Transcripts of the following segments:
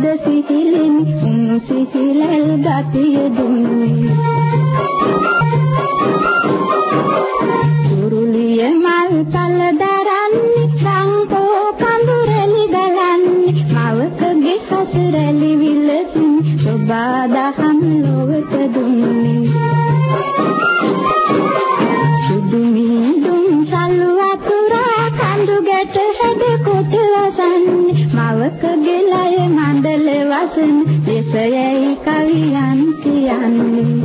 මද සිහිලින් සිහිලල් ගතිය දුන්නේ කුරුලිය මල් තල දරන්නේ සංකෝ කඳුරලි ගලන්නේ මවකගේ සසරලි විලසින් සබා දහම් ලොවට දුන්නේ සුදුමිදුම් සල්ලු අතුරා කඳු ගැට හැද කොට වසන්නේ මවකගේ ලය මණ්ඩල වසන දෙසයයි කවියන් කියන්නේ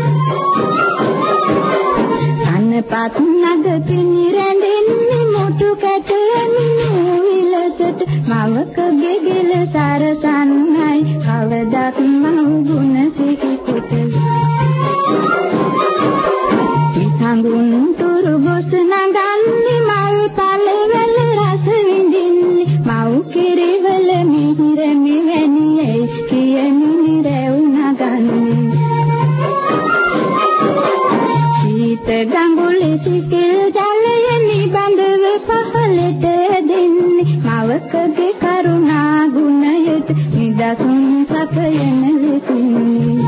අනපත් නග පිනිරැඳෙන්නේ මුටු කැටෙන්නේ විලසට මවකගේ ගෙල සරසන්නයි කවදත් මව් ගුණ සිහි කොට සංගුණ තුරු බොස් නගන්නේ මල් පළවල රස විඳින්නේ මව් කිරිවල මිහිර මෙවැනියි කියමිනි රැව් නගන්නේ සීත ගඟුලේ සිසිල් ජලය නිබඳව පහළට දෙන්නේ මවකගේ කරුණා ගුණයට නිදසුන් සපයන ලෙසින්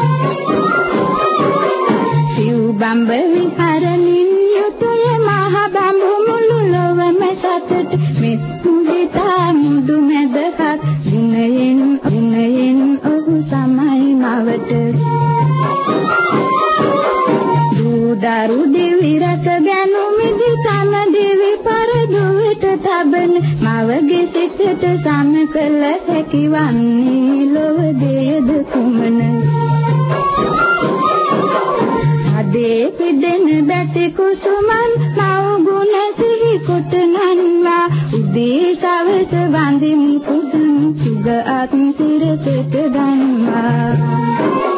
බම්බ විහරණින් යුතුය මහ බඹු මුළු ලොවම සතට මෙත් මුදිතා මුදු මැදහත් දිනයෙන් ඔහු සමයි මවට දූදරු දෙවි රස ගැනුමිදි සම දෙවි පරදුවට තබන මවගේ සිතට සම කළ හැකි වන්නේ ලොව දේද කුමන අදේ පිදෙන බැති කුසුමන් මව් ගුණ සිහි කොට නන්වා උදේ සවස වඳින් කුසුම් සුග අත් සිරසට ගන්වා